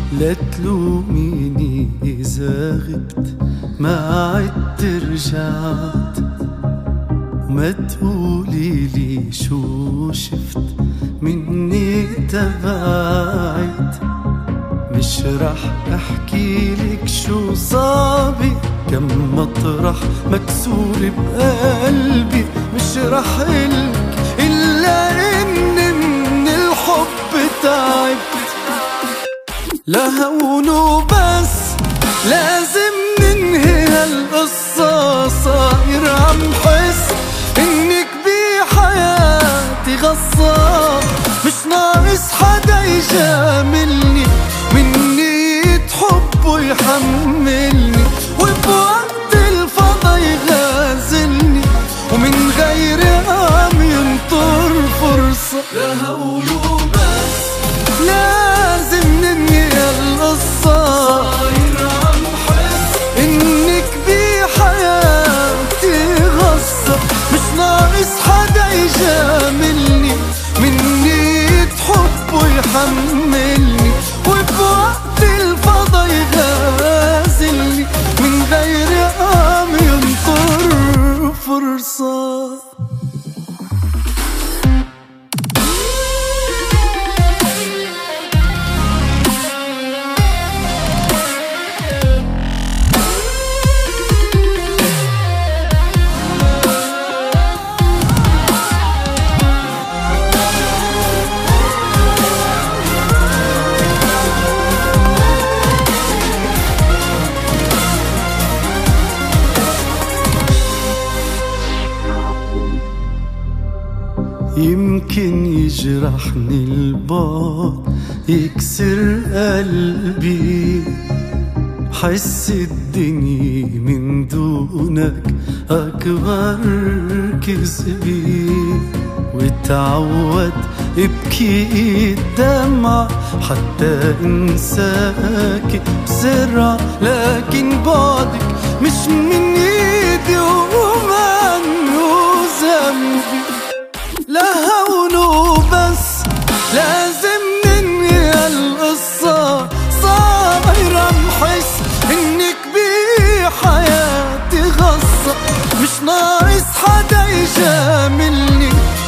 لا تلوميني إذا غبت ما عدت رجعت، وما تقوليلي شو شفت مني تبعت. مش رح احكيلك شو صابي، كم مطرح مكسور بقلبي. مش رح قلك إلا إني من الحب تعبت. لا هون وبس لازم ننهي هالقصة، صاير عم حس إنك بحياتي غصاب. مش ناقص حدا يجاملني، مني حب ويحملني، وبوقت الفضا يغازلني، ومن غيري عم ينطر فرصة. لا هون وبس لازم ننهي هالقصة، صاير عم حس إنك بحياتي غصة. مش ناقص حدا يجاملني، مني حب ويحملني، وبوقت الفضا يغازلني، من غير عم ينطر فرصة. يمكن يجرحني البعد، يكسر قلبي، حس الدنيا من دونك أكبر كذبي. وتعود ابكي الدمع حتى انساك بسرعة، لكن بعدك مش من ايدي ومنه ذنبي. لا هون وبس لازم ننهي هالقصة، صاير عم حس إنك بحياتي غصة. مش ناقص حدا يجاملني،